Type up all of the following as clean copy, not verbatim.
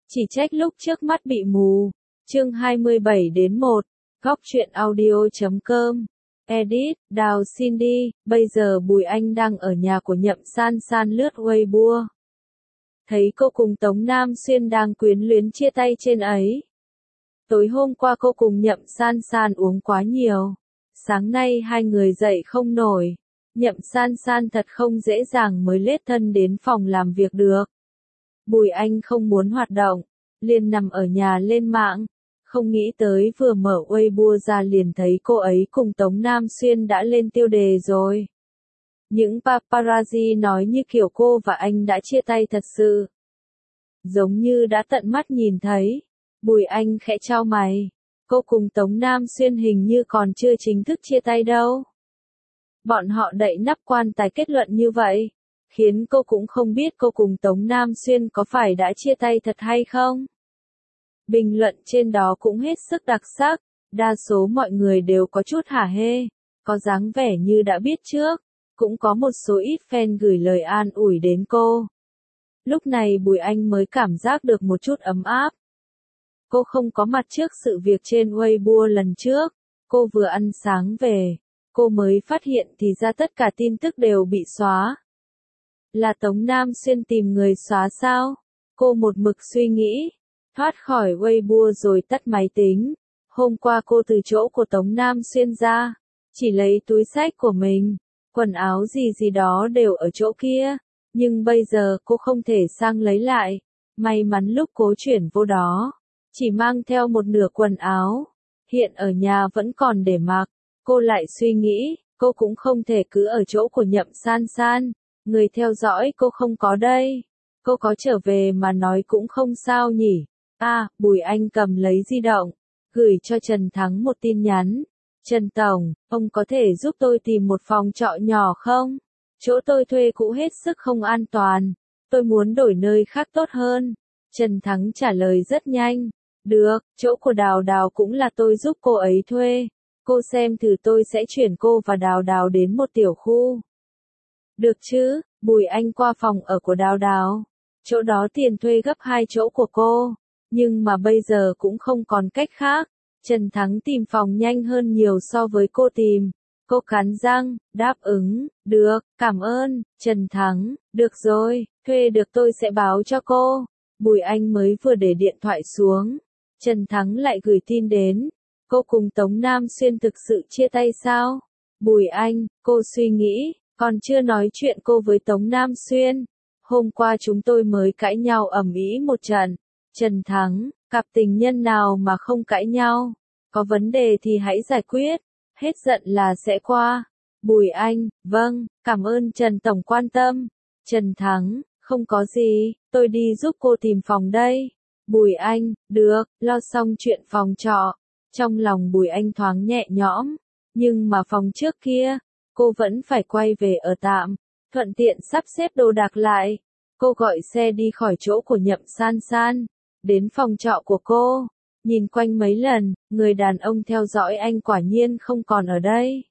Chỉ trách lúc trước mắt bị mù. Chương 27-1, Góc truyện audio.com. Edit, Đào Cindy, bây giờ Bùi Anh đang ở nhà của Nhậm San San lướt Weibo. Thấy cô cùng Tống Nam Xuyên đang quyến luyến chia tay trên ấy. Tối hôm qua cô cùng Nhậm San San uống quá nhiều. Sáng nay hai người dậy không nổi. Nhậm San San thật không dễ dàng mới lết thân đến phòng làm việc được. Bùi Anh không muốn hoạt động, liền nằm ở nhà lên mạng. Không nghĩ tới vừa mở Weibo ra liền thấy cô ấy cùng Tống Nam Xuyên đã lên tiêu đề rồi. Những paparazzi nói như kiểu cô và anh đã chia tay thật sự. Giống như đã tận mắt nhìn thấy. Bùi Anh khẽ chau mày. Cô cùng Tống Nam Xuyên hình như còn chưa chính thức chia tay đâu. Bọn họ đậy nắp quan tài kết luận như vậy, khiến cô cũng không biết cô cùng Tống Nam Xuyên có phải đã chia tay thật hay không. Bình luận trên đó cũng hết sức đặc sắc, đa số mọi người đều có chút hả hê, có dáng vẻ như đã biết trước, cũng có một số ít fan gửi lời an ủi đến cô. Lúc này Bùi Anh mới cảm giác được một chút ấm áp. Cô không có mặt trước sự việc trên Weibo lần trước, cô vừa ăn sáng về, cô mới phát hiện thì ra tất cả tin tức đều bị xóa. Là Tống Nam Xuyên tìm người xóa sao? Cô một mực suy nghĩ, thoát khỏi Weibo rồi tắt máy tính. Hôm qua cô từ chỗ của Tống Nam Xuyên ra, chỉ lấy túi xách của mình, quần áo gì đó đều ở chỗ kia, nhưng bây giờ cô không thể sang lấy lại. May mắn lúc cô chuyển vô đó, chỉ mang theo một nửa quần áo, hiện ở nhà vẫn còn để mặc. Cô lại suy nghĩ, cô cũng không thể cứ ở chỗ của Nhậm San San, người theo dõi cô không có đây. Cô có trở về mà nói cũng không sao nhỉ. Bùi Anh cầm lấy di động, gửi cho Trần Thắng một tin nhắn. Trần Tổng, ông có thể giúp tôi tìm một phòng trọ nhỏ không? Chỗ tôi thuê cũ hết sức không an toàn. Tôi muốn đổi nơi khác tốt hơn. Trần Thắng trả lời rất nhanh. Được, chỗ của Đào Đào cũng là tôi giúp cô ấy thuê. Cô xem thử, tôi sẽ chuyển cô và Đào Đào đến một tiểu khu. Được chứ? Bùi Anh qua phòng ở của Đào Đào. Chỗ đó tiền thuê gấp 2 chỗ của cô. Nhưng mà bây giờ cũng không còn cách khác. Trần Thắng tìm phòng nhanh hơn nhiều so với cô tìm. Cô cắn răng, đáp ứng. Được, cảm ơn, Trần Thắng. Được rồi, thuê được tôi sẽ báo cho cô. Bùi Anh mới vừa để điện thoại xuống. Trần Thắng lại gửi tin đến. Cô cùng Tống Nam Xuyên thực sự chia tay sao? Bùi Anh, cô suy nghĩ, còn chưa nói chuyện cô với Tống Nam Xuyên. Hôm qua chúng tôi mới cãi nhau ầm ĩ một trận. Trần Thắng, cặp tình nhân nào mà không cãi nhau? Có vấn đề thì hãy giải quyết, hết giận là sẽ qua. Bùi Anh, vâng, cảm ơn Trần Tổng quan tâm. Trần Thắng, không có gì, tôi đi giúp cô tìm phòng đây. Bùi Anh, được, lo xong chuyện phòng trọ. Trong lòng Bùi Anh thoáng nhẹ nhõm, nhưng mà phòng trước kia, cô vẫn phải quay về ở tạm, thuận tiện sắp xếp đồ đạc lại. Cô gọi xe đi khỏi chỗ của Nhậm San San, đến phòng trọ của cô, nhìn quanh mấy lần, người đàn ông theo dõi anh quả nhiên không còn ở đây.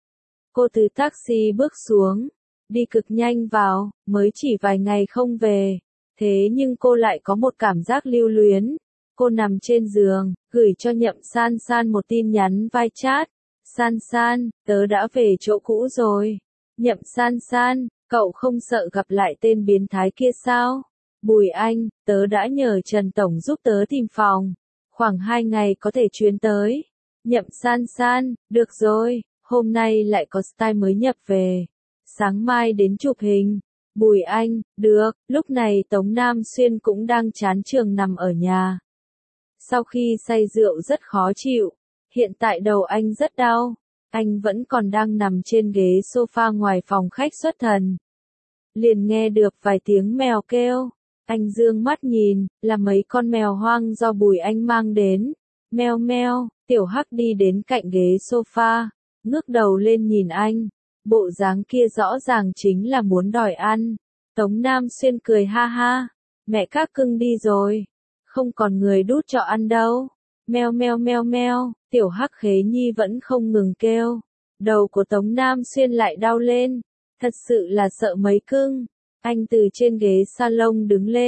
Cô từ taxi bước xuống, đi cực nhanh vào, mới chỉ vài ngày không về, thế nhưng cô lại có một cảm giác lưu luyến. Cô nằm trên giường, gửi cho Nhậm San San một tin nhắn vai chat. San San, tớ đã về chỗ cũ rồi. Nhậm San San, cậu không sợ gặp lại tên biến thái kia sao? Bùi Anh, tớ đã nhờ Trần Tổng giúp tớ tìm phòng. Khoảng 2 ngày có thể chuyến tới. Nhậm San San, được rồi, hôm nay lại có style mới nhập về. Sáng mai đến chụp hình. Bùi Anh, được, lúc này Tống Nam Xuyên cũng đang chán trường nằm ở nhà. Sau khi say rượu rất khó chịu, hiện tại đầu anh rất đau, anh vẫn còn đang nằm trên ghế sofa ngoài phòng khách xuất thần. Liền nghe được vài tiếng mèo kêu, anh dương mắt nhìn, là mấy con mèo hoang do Bùi Anh mang đến. Meo meo, Tiểu Hắc đi đến cạnh ghế sofa, ngước đầu lên nhìn anh, bộ dáng kia rõ ràng chính là muốn đòi ăn. Tống Nam Xuyên cười ha ha, mẹ các cưng đi rồi. Không còn người đút cho ăn đâu. Meo meo meo meo, Tiểu Hắc Khế Nhi vẫn không ngừng kêu. Đầu của Tống Nam Xuyên lại đau lên. Thật sự là sợ mấy cưng. Anh từ trên ghế salon đứng lên,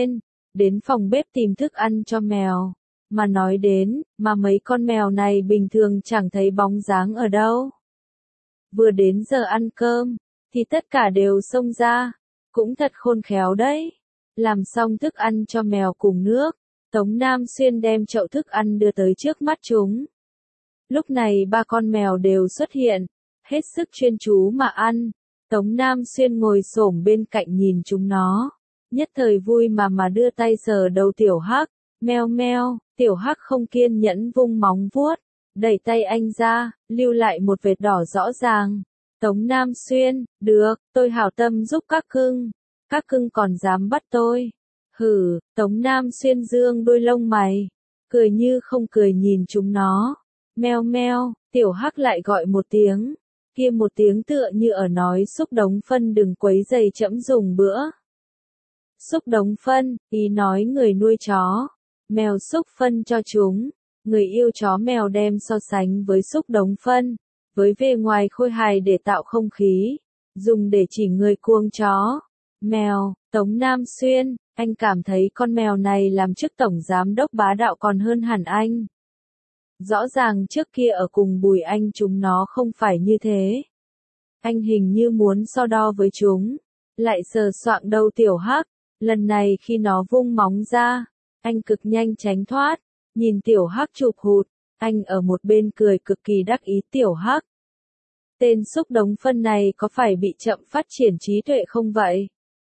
đến phòng bếp tìm thức ăn cho mèo. Mà nói đến, mà mấy con mèo này bình thường chẳng thấy bóng dáng ở đâu. Vừa đến giờ ăn cơm, thì tất cả đều xông ra, cũng thật khôn khéo đấy. Làm xong thức ăn cho mèo cùng nước, Tống Nam Xuyên đem chậu thức ăn đưa tới trước mắt chúng. Lúc này ba con mèo đều xuất hiện, hết sức chuyên chú mà ăn. Tống Nam Xuyên ngồi xổm bên cạnh nhìn chúng nó, nhất thời vui mà đưa tay sờ đầu Tiểu Hắc, meo meo, Tiểu Hắc không kiên nhẫn vung móng vuốt, đẩy tay anh ra, lưu lại một vệt đỏ rõ ràng. Tống Nam Xuyên, được, tôi hảo tâm giúp các cưng còn dám bắt tôi. Hử, Tống Nam Xuyên dương đôi lông mày, cười như không cười nhìn chúng nó. Meo meo, Tiểu Hắc lại gọi một tiếng, kia một tiếng tựa như ở nói xúc đống phân đừng quấy rầy trẫm dùng bữa. Xúc đống phân, ý nói người nuôi chó, mèo xúc phân cho chúng, người yêu chó mèo đem so sánh với xúc đống phân, với bề ngoài khôi hài để tạo không khí, dùng để chỉ người cuồng chó. Mèo, Tống Nam Xuyên, anh cảm thấy con mèo này làm chức tổng giám đốc bá đạo còn hơn hẳn anh. Rõ ràng trước kia ở cùng Bùi Anh chúng nó không phải như thế. Anh hình như muốn so đo với chúng, lại sờ soạng đầu Tiểu Hắc, lần này khi nó vung móng ra, anh cực nhanh tránh thoát, nhìn Tiểu Hắc chụp hụt, anh ở một bên cười cực kỳ đắc ý Tiểu Hắc. Tên xúc đống phân này có phải bị chậm phát triển trí tuệ không vậy?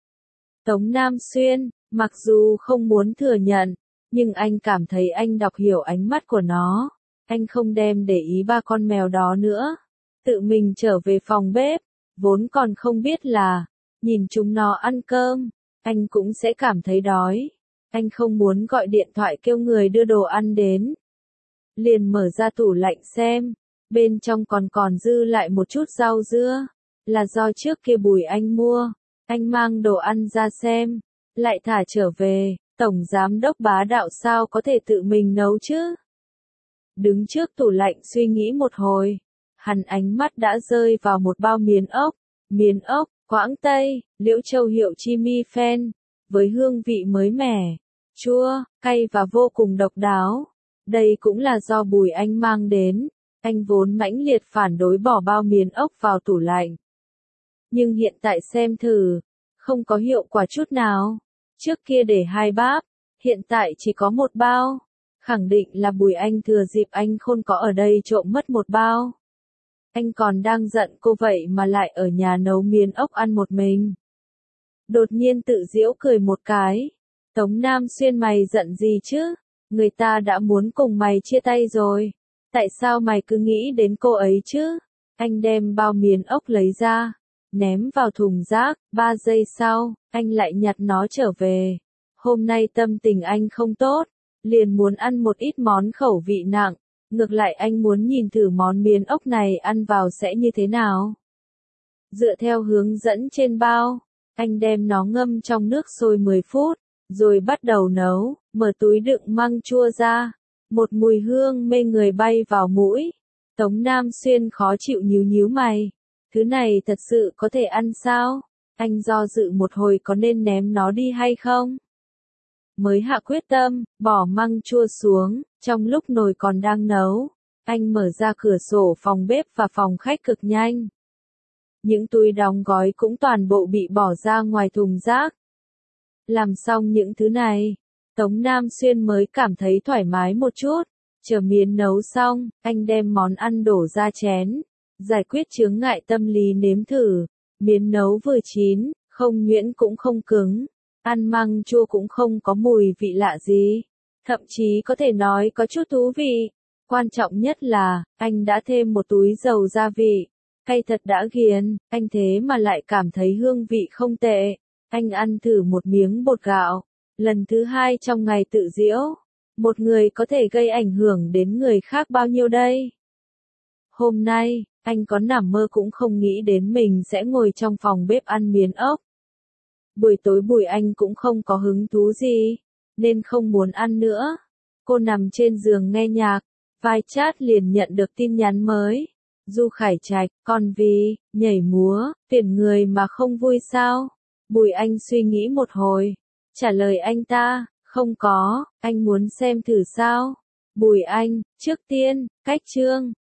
Tống Nam Xuyên, mặc dù không muốn thừa nhận, nhưng anh cảm thấy anh đọc hiểu ánh mắt của nó. Anh không đem để ý ba con mèo đó nữa. Tự mình trở về phòng bếp, vốn còn không biết là, nhìn chúng nó ăn cơm, anh cũng sẽ cảm thấy đói. Anh không muốn gọi điện thoại kêu người đưa đồ ăn đến. Liền mở ra tủ lạnh xem, bên trong còn dư lại một chút rau dưa, là do trước kia Bùi Anh mua. Anh mang đồ ăn ra xem, lại thả trở về, tổng giám đốc bá đạo sao có thể tự mình nấu chứ? Đứng trước tủ lạnh suy nghĩ một hồi, hắn ánh mắt đã rơi vào một bao miến ốc, Quảng Tây, Liễu Châu hiệu Chimi Phen, với hương vị mới mẻ, chua, cay và vô cùng độc đáo. Đây cũng là do Bùi Anh mang đến, anh vốn mãnh liệt phản đối bỏ bao miến ốc vào tủ lạnh. Nhưng hiện tại xem thử, không có hiệu quả chút nào. Trước kia để 2 báp, hiện tại chỉ có 1 bao. Khẳng định là Bùi Anh thừa dịp anh khôn có ở đây trộm mất 1 bao. Anh còn đang giận cô vậy mà lại ở nhà nấu miến ốc ăn một mình. Đột nhiên tự giễu cười một cái. Tống Nam Xuyên, mày giận gì chứ? Người ta đã muốn cùng mày chia tay rồi. Tại sao mày cứ nghĩ đến cô ấy chứ? Anh đem bao miến ốc lấy ra, ném vào thùng rác. 3 giây sau, anh lại nhặt nó trở về. Hôm nay tâm tình anh không tốt, liền muốn ăn một ít món khẩu vị nặng. Ngược lại anh muốn nhìn thử món miến ốc này ăn vào sẽ như thế nào. Dựa theo hướng dẫn trên bao, anh đem nó ngâm trong nước sôi 10 phút, rồi bắt đầu nấu. Mở túi đựng măng chua ra, một mùi hương mê người bay vào mũi. Tống Nam Xuyên khó chịu nhíu mày. Thứ này thật sự có thể ăn sao? Anh do dự một hồi có nên ném nó đi hay không? Mới hạ quyết tâm, bỏ măng chua xuống, trong lúc nồi còn đang nấu, anh mở ra cửa sổ phòng bếp và phòng khách cực nhanh. Những túi đóng gói cũng toàn bộ bị bỏ ra ngoài thùng rác. Làm xong những thứ này, Tống Nam Xuyên mới cảm thấy thoải mái một chút. Chờ miến nấu xong, anh đem món ăn đổ ra chén, giải quyết chướng ngại tâm lý nếm thử. Miến nấu vừa chín, không nhuyễn cũng không cứng, ăn măng chua cũng không có mùi vị lạ gì, thậm chí có thể nói có chút thú vị. Quan trọng nhất là, anh đã thêm một túi dầu gia vị, cay thật đã ghiền, anh thế mà lại cảm thấy hương vị không tệ. Anh ăn thử một miếng bột gạo, lần thứ 2 trong ngày tự giễu. Một người có thể gây ảnh hưởng đến người khác bao nhiêu đây? Hôm nay, anh có nằm mơ cũng không nghĩ đến mình sẽ ngồi trong phòng bếp ăn miến ốc. Buổi tối Bùi Anh cũng không có hứng thú gì, nên không muốn ăn nữa. Cô nằm trên giường nghe nhạc, vai chat liền nhận được tin nhắn mới. Du Khải Trạch, còn vì, nhảy múa, tuyển người mà không vui sao? Bùi Anh suy nghĩ một hồi, trả lời anh ta, Không có, anh muốn xem thử sao? Bùi Anh, trước tiên, cách chương.